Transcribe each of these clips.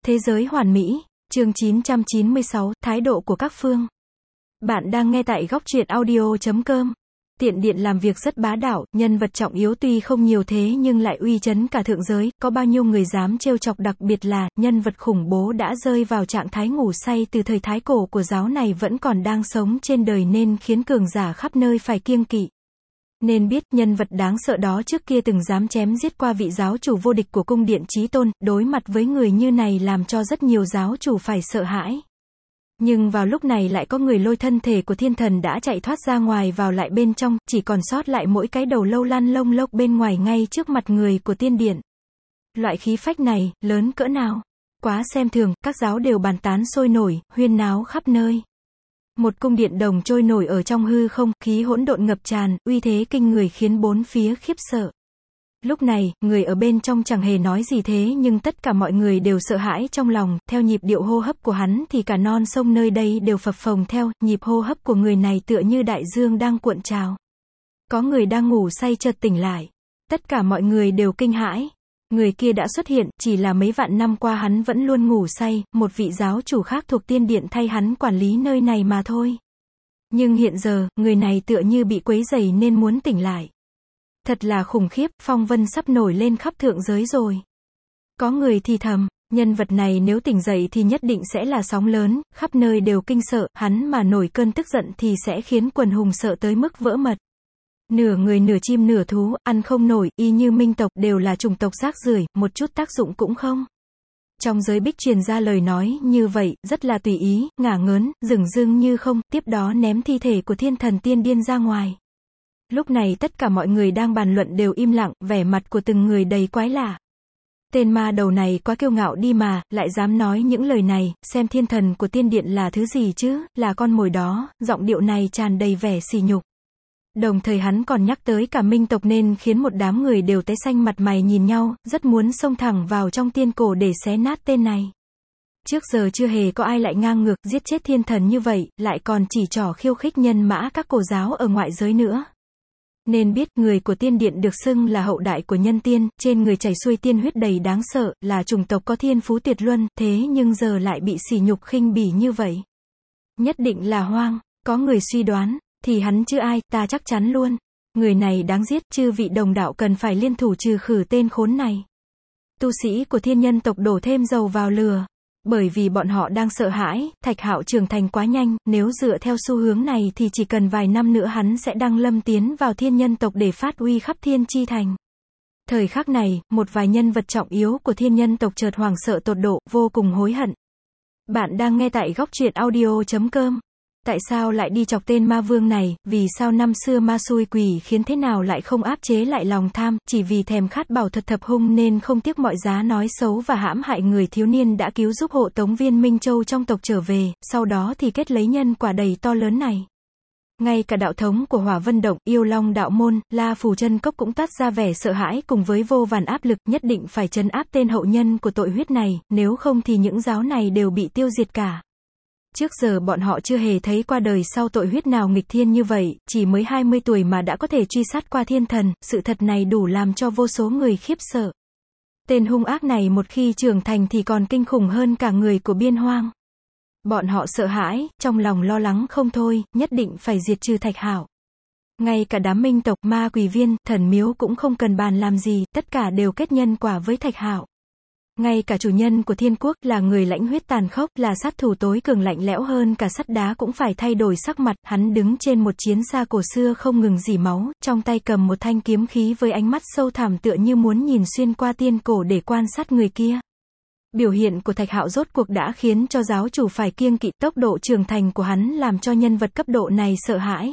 Thế giới hoàn mỹ, chương 996, thái độ của các phương. Bạn đang nghe tại góc truyện audio.com. Tiện điện làm việc rất bá đạo, nhân vật trọng yếu tuy không nhiều thế nhưng lại uy chấn cả thượng giới, có bao nhiêu người dám trêu chọc, đặc biệt là, nhân vật khủng bố đã rơi vào trạng thái ngủ say từ thời thái cổ của giáo này vẫn còn đang sống trên đời nên khiến cường giả khắp nơi phải kiêng kỵ. Nên biết, nhân vật đáng sợ đó trước kia từng dám chém giết qua vị giáo chủ vô địch của cung điện Chí Tôn, đối mặt với người như này làm cho rất nhiều giáo chủ phải sợ hãi. Nhưng vào lúc này lại có người lôi thân thể của thiên thần đã chạy thoát ra ngoài vào lại bên trong, chỉ còn sót lại mỗi cái đầu lâu lăn lông lốc bên ngoài ngay trước mặt người của tiên điện. Loại khí phách này, lớn cỡ nào? Quá xem thường, các giáo đều bàn tán sôi nổi, huyên náo khắp nơi. Một cung điện đồng trôi nổi ở trong hư không, khí hỗn độn ngập tràn, uy thế kinh người khiến bốn phía khiếp sợ. Lúc này, người ở bên trong chẳng hề nói gì thế nhưng tất cả mọi người đều sợ hãi trong lòng, theo nhịp điệu hô hấp của hắn thì cả non sông nơi đây đều phập phồng theo, nhịp hô hấp của người này tựa như đại dương đang cuộn trào. Có người đang ngủ say chợt tỉnh lại. Tất cả mọi người đều kinh hãi. Người kia đã xuất hiện, chỉ là mấy vạn năm qua hắn vẫn luôn ngủ say, một vị giáo chủ khác thuộc tiên điện thay hắn quản lý nơi này mà thôi. Nhưng hiện giờ, người này tựa như bị quấy rầy nên muốn tỉnh lại. Thật là khủng khiếp, phong vân sắp nổi lên khắp thượng giới rồi. Có người thì thầm, nhân vật này nếu tỉnh dậy thì nhất định sẽ là sóng lớn, khắp nơi đều kinh sợ, hắn mà nổi cơn tức giận thì sẽ khiến quần hùng sợ tới mức vỡ mật. Nửa người nửa chim nửa thú, ăn không nổi, y như minh tộc, đều là chủng tộc rác rưởi, một chút tác dụng cũng không. Trong giới bích truyền ra lời nói như vậy, rất là tùy ý, ngả ngớn, dửng dưng như không, tiếp đó ném thi thể của thiên thần tiên điên ra ngoài. Lúc này tất cả mọi người đang bàn luận đều im lặng, vẻ mặt của từng người đầy quái lạ. Tên ma đầu này quá kiêu ngạo đi mà, lại dám nói những lời này, xem thiên thần của tiên điện là thứ gì chứ, là con mồi đó, giọng điệu này tràn đầy vẻ sỉ nhục. Đồng thời hắn còn nhắc tới cả minh tộc nên khiến một đám người đều tái xanh mặt mày nhìn nhau, rất muốn xông thẳng vào trong tiên cổ để xé nát tên này. Trước giờ chưa hề có ai lại ngang ngược giết chết thiên thần như vậy, lại còn chỉ trỏ khiêu khích nhân mã các cổ giáo ở ngoại giới nữa. Nên biết, người của tiên điện được xưng là hậu đại của nhân tiên, trên người chảy xuôi tiên huyết đầy đáng sợ, là chủng tộc có thiên phú tuyệt luân, thế nhưng giờ lại bị sỉ nhục khinh bỉ như vậy. Nhất định là hoang, có người suy đoán, thì hắn chứ ai, ta chắc chắn luôn. Người này đáng giết, chư vị đồng đạo cần phải liên thủ trừ khử tên khốn này. Tu sĩ của thiên nhân tộc đổ thêm dầu vào lửa. Bởi vì bọn họ đang sợ hãi, Thạch Hạo trưởng thành quá nhanh, nếu dựa theo xu hướng này thì chỉ cần vài năm nữa hắn sẽ đăng lâm tiến vào thiên nhân tộc để phát uy khắp thiên chi thành. Thời khắc này, một vài nhân vật trọng yếu của thiên nhân tộc chợt hoảng sợ tột độ, vô cùng hối hận. Bạn đang nghe tại góc truyện audio.com. Tại sao lại đi chọc tên ma vương này, vì sao năm xưa ma xui quỷ khiến thế nào lại không áp chế lại lòng tham, chỉ vì thèm khát bảo thuật thập hung nên không tiếc mọi giá nói xấu và hãm hại người thiếu niên đã cứu giúp hộ tống viên Minh Châu trong tộc trở về, sau đó thì kết lấy nhân quả đầy to lớn này. Ngay cả đạo thống của Hỏa Vân Động, Yêu Long đạo môn, La Phù Chân Cốc cũng toát ra vẻ sợ hãi cùng với vô vàn áp lực, nhất định phải trấn áp tên hậu nhân của tội huyết này, nếu không thì những giáo này đều bị tiêu diệt cả. Trước giờ bọn họ chưa hề thấy qua đời sau tội huyết nào nghịch thiên như vậy, chỉ mới 20 tuổi mà đã có thể truy sát qua thiên thần, sự thật này đủ làm cho vô số người khiếp sợ. Tên hung ác này một khi trưởng thành thì còn kinh khủng hơn cả người của biên hoang. Bọn họ sợ hãi, trong lòng lo lắng không thôi, nhất định phải diệt trừ Thạch Hạo. Ngay cả đám minh tộc, ma quỷ viên, thần miếu cũng không cần bàn làm gì, tất cả đều kết nhân quả với Thạch Hạo. Ngay cả chủ nhân của thiên quốc là người lãnh huyết tàn khốc, là sát thủ tối cường lạnh lẽo hơn cả sắt đá cũng phải thay đổi sắc mặt, hắn đứng trên một chiến xa cổ xưa không ngừng rỉ máu, trong tay cầm một thanh kiếm khí với ánh mắt sâu thẳm tựa như muốn nhìn xuyên qua tiên cổ để quan sát người kia. Biểu hiện của Thạch Hạo rốt cuộc đã khiến cho giáo chủ phải kiêng kỵ, tốc độ trưởng thành của hắn làm cho nhân vật cấp độ này sợ hãi.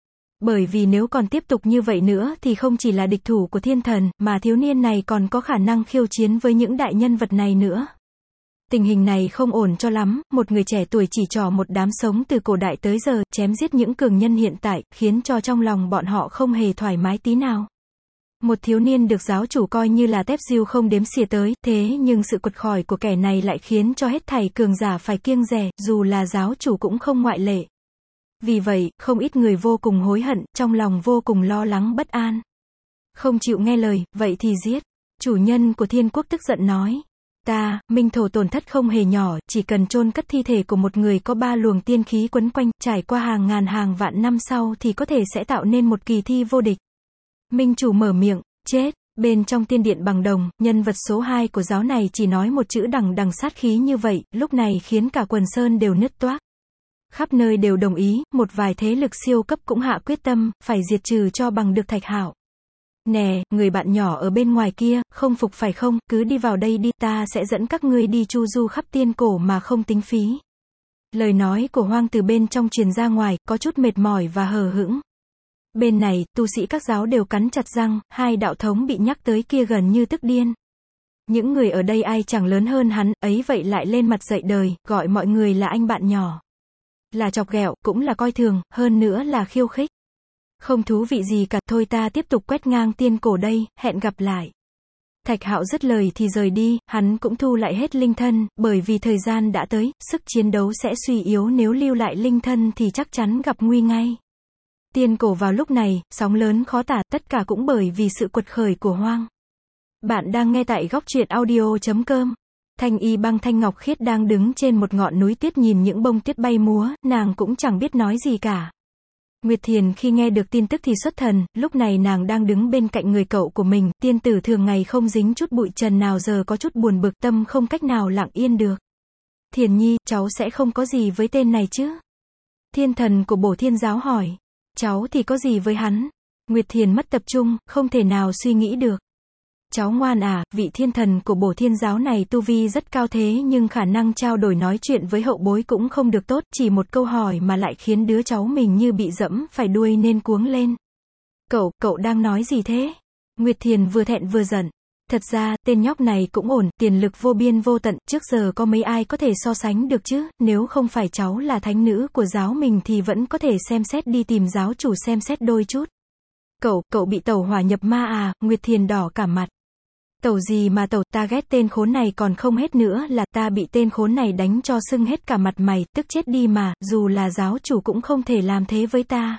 Bởi vì nếu còn tiếp tục như vậy nữa thì không chỉ là địch thủ của thiên thần, mà thiếu niên này còn có khả năng khiêu chiến với những đại nhân vật này nữa. Tình hình này không ổn cho lắm, một người trẻ tuổi chỉ trỏ một đám sống từ cổ đại tới giờ, chém giết những cường nhân hiện tại, khiến cho trong lòng bọn họ không hề thoải mái tí nào. Một thiếu niên được giáo chủ coi như là tép diêu không đếm xỉa tới, thế nhưng sự quật khởi của kẻ này lại khiến cho hết thảy cường giả phải kiêng dè, dù là giáo chủ cũng không ngoại lệ. Vì vậy, không ít người vô cùng hối hận, trong lòng vô cùng lo lắng bất an. Không chịu nghe lời, vậy thì giết. Chủ nhân của thiên quốc tức giận nói. Minh thổ tổn thất không hề nhỏ, chỉ cần chôn cất thi thể của một người có 3 luồng tiên khí quấn quanh, trải qua hàng ngàn hàng vạn năm sau thì có thể sẽ tạo nên một kỳ thi vô địch. Minh chủ mở miệng, chết. Bên trong tiên điện bằng đồng, nhân vật số 2 của giáo này chỉ nói một chữ đằng đằng sát khí như vậy, lúc này khiến cả quần sơn đều nứt toác. Khắp nơi đều đồng ý, một vài thế lực siêu cấp cũng hạ quyết tâm, phải diệt trừ cho bằng được Thạch Hạo. Nè, người bạn nhỏ ở bên ngoài kia, không phục phải không, cứ đi vào đây đi, ta sẽ dẫn các ngươi đi chu du khắp tiên cổ mà không tính phí. Lời nói của Hoang từ bên trong truyền ra ngoài, có chút mệt mỏi và hờ hững. Bên này, tu sĩ các giáo đều cắn chặt răng, hai đạo thống bị nhắc tới kia gần như tức điên. Những người ở đây ai chẳng lớn hơn hắn, ấy vậy lại lên mặt dạy đời, gọi mọi người là anh bạn nhỏ. Là chọc ghẹo, cũng là coi thường, hơn nữa là khiêu khích. Không thú vị gì cả, thôi ta tiếp tục quét ngang tiên cổ đây, hẹn gặp lại. Thạch Hạo dứt lời thì rời đi, hắn cũng thu lại hết linh thân, bởi vì thời gian đã tới, sức chiến đấu sẽ suy yếu nếu lưu lại linh thân thì chắc chắn gặp nguy ngay. Tiên cổ vào lúc này, sóng lớn khó tả, tất cả cũng bởi vì sự quật khởi của Hoang. Bạn đang nghe tại góc truyện audio.com. Thanh Y Băng Thanh Ngọc Khiết đang đứng trên một ngọn núi tuyết nhìn những bông tuyết bay múa, nàng cũng chẳng biết nói gì cả. Nguyệt Thiền khi nghe được tin tức thì xuất thần, lúc này nàng đang đứng bên cạnh người cậu của mình, tiên tử thường ngày không dính chút bụi trần nào giờ có chút buồn bực, tâm không cách nào lặng yên được. Thiền nhi, cháu sẽ không có gì với tên này chứ? Thiên thần của Bổ Thiên giáo hỏi. Cháu thì có gì với hắn? Nguyệt Thiền mất tập trung, không thể nào suy nghĩ được. Cháu ngoan à, vị thiên thần của Bổ Thiên giáo này tu vi rất cao thế nhưng khả năng trao đổi nói chuyện với hậu bối cũng không được tốt, chỉ một câu hỏi mà lại khiến đứa cháu mình như bị dẫm phải đuôi nên cuống lên. Cậu đang nói gì thế? Nguyệt Thiền vừa thẹn vừa giận. Thật ra, tên nhóc này cũng ổn, tiền lực vô biên vô tận, trước giờ có mấy ai có thể so sánh được chứ, nếu không phải cháu là thánh nữ của giáo mình thì vẫn có thể xem xét đi tìm giáo chủ xem xét đôi chút. Cậu bị tẩu hỏa nhập ma à? Nguyệt Thiền đỏ cả mặt. Tẩu gì mà tẩu, ta ghét tên khốn này còn không hết nữa là ta bị tên khốn này đánh cho sưng hết cả mặt mày, tức chết đi mà, dù là giáo chủ cũng không thể làm thế với ta.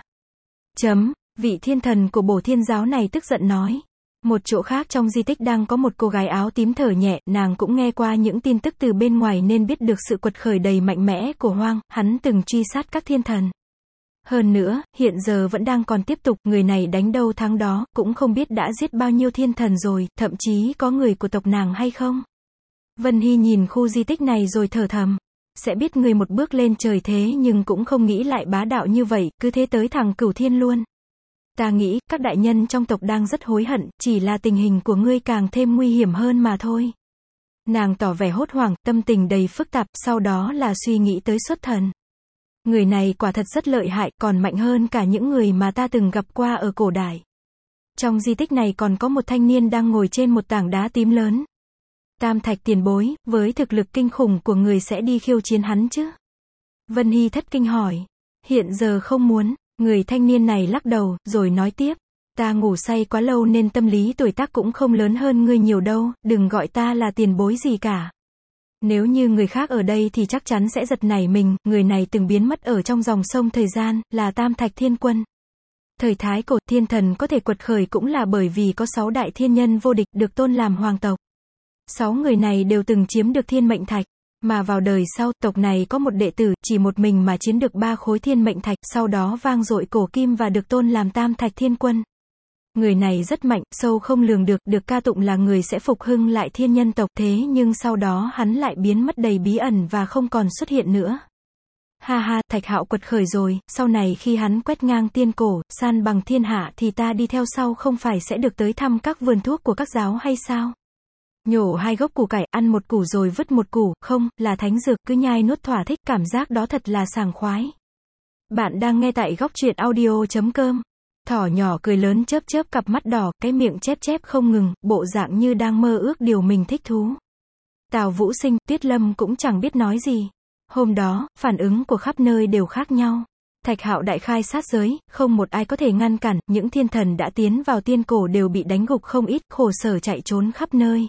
Vị thiên thần của Bổ Thiên giáo này tức giận nói. Một chỗ khác trong di tích đang có một cô gái áo tím thở nhẹ, nàng cũng nghe qua những tin tức từ bên ngoài nên biết được sự quật khởi đầy mạnh mẽ của Hoang, hắn từng truy sát các thiên thần. Hơn nữa, hiện giờ vẫn đang còn tiếp tục, người này đánh đâu thắng đó, cũng không biết đã giết bao nhiêu thiên thần rồi, thậm chí có người của tộc nàng hay không. Vân Hy nhìn khu di tích này rồi thở thầm. Sẽ biết người một bước lên trời thế nhưng cũng không nghĩ lại bá đạo như vậy, cứ thế tới thẳng Cửu Thiên luôn. Ta nghĩ, các đại nhân trong tộc đang rất hối hận, chỉ là tình hình của ngươi càng thêm nguy hiểm hơn mà thôi. Nàng tỏ vẻ hốt hoảng, tâm tình đầy phức tạp, sau đó là suy nghĩ tới xuất thần. Người này quả thật rất lợi hại, còn mạnh hơn cả những người mà ta từng gặp qua ở cổ đại. Trong di tích này còn có một thanh niên đang ngồi trên một tảng đá tím lớn. Tam Thạch tiền bối, với thực lực kinh khủng của người sẽ đi khiêu chiến hắn chứ? Vân Hy thất kinh hỏi. Hiện giờ không muốn. Người thanh niên này lắc đầu, rồi nói tiếp. Ta ngủ say quá lâu nên tâm lý tuổi tác cũng không lớn hơn ngươi nhiều đâu, đừng gọi ta là tiền bối gì cả. Nếu như người khác ở đây thì chắc chắn sẽ giật nảy mình, người này từng biến mất ở trong dòng sông thời gian, là Tam Thạch Thiên Quân. Thời Thái Cổ, thiên thần có thể quật khởi cũng là bởi vì có 6 đại thiên nhân vô địch được tôn làm hoàng tộc. 6 người này đều từng chiếm được thiên mệnh thạch. Mà vào đời sau, tộc này có một đệ tử, chỉ một mình mà chiến được 3 khối thiên mệnh thạch, sau đó vang dội cổ kim và được tôn làm Tam Thạch Thiên Quân. Người này rất mạnh, sâu không lường được ca tụng là người sẽ phục hưng lại thiên nhân tộc, thế nhưng sau đó hắn lại biến mất đầy bí ẩn và không còn xuất hiện nữa. Ha ha, Thạch Hạo quật khởi rồi, sau này khi hắn quét ngang tiên cổ, san bằng thiên hạ thì ta đi theo sau không phải sẽ được tới thăm các vườn thuốc của các giáo hay sao? Nhổ 2 gốc củ cải, ăn một củ rồi vứt một củ, không, là thánh dược, cứ nhai nuốt thỏa thích, cảm giác đó thật là sảng khoái. Bạn đang nghe tại góc truyện audio.com. Thỏ nhỏ cười lớn chớp chớp cặp mắt đỏ, cái miệng chép chép không ngừng, bộ dạng như đang mơ ước điều mình thích thú. Tào Vũ Sinh, Tuyết Lâm cũng chẳng biết nói gì. Hôm đó, phản ứng của khắp nơi đều khác nhau. Thạch Hạo đại khai sát giới, không một ai có thể ngăn cản, những thiên thần đã tiến vào tiên cổ đều bị đánh gục không ít, khổ sở chạy trốn khắp nơi.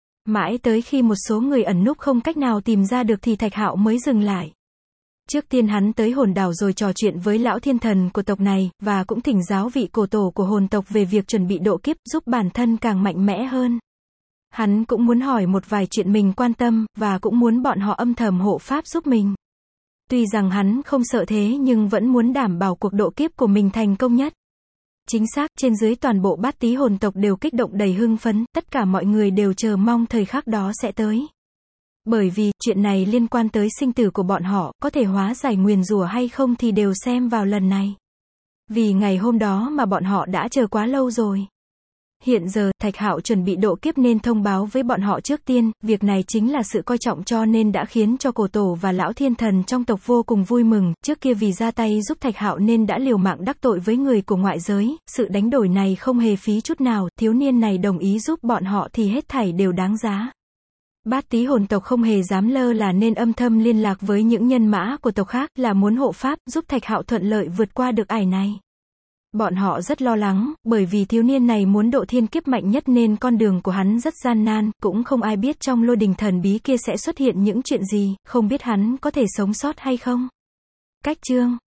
Mãi tới khi một số người ẩn núp không cách nào tìm ra được thì Thạch Hạo mới dừng lại. Trước tiên hắn tới hồn đảo rồi trò chuyện với lão thiên thần của tộc này, và cũng thỉnh giáo vị cổ tổ của hồn tộc về việc chuẩn bị độ kiếp, giúp bản thân càng mạnh mẽ hơn. Hắn cũng muốn hỏi một vài chuyện mình quan tâm, và cũng muốn bọn họ âm thầm hộ pháp giúp mình. Tuy rằng hắn không sợ thế nhưng vẫn muốn đảm bảo cuộc độ kiếp của mình thành công nhất. Chính xác, trên dưới toàn bộ Bát Tý hồn tộc đều kích động đầy hưng phấn, tất cả mọi người đều chờ mong thời khắc đó sẽ tới. Bởi vì, chuyện này liên quan tới sinh tử của bọn họ, có thể hóa giải nguyền rủa hay không thì đều xem vào lần này. Vì ngày hôm đó mà bọn họ đã chờ quá lâu rồi. Hiện giờ, Thạch Hạo chuẩn bị độ kiếp nên thông báo với bọn họ trước tiên, việc này chính là sự coi trọng cho nên đã khiến cho cổ tổ và lão thiên thần trong tộc vô cùng vui mừng, trước kia vì ra tay giúp Thạch Hạo nên đã liều mạng đắc tội với người của ngoại giới, sự đánh đổi này không hề phí chút nào, thiếu niên này đồng ý giúp bọn họ thì hết thảy đều đáng giá. Bát Tý hồn tộc không hề dám lơ là nên âm thầm liên lạc với những nhân mã của tộc khác là muốn hộ pháp, giúp Thạch Hạo thuận lợi vượt qua được ải này. Bọn họ rất lo lắng, bởi vì thiếu niên này muốn độ thiên kiếp mạnh nhất nên con đường của hắn rất gian nan, cũng không ai biết trong lôi đình thần bí kia sẽ xuất hiện những chuyện gì, không biết hắn có thể sống sót hay không. Cách chương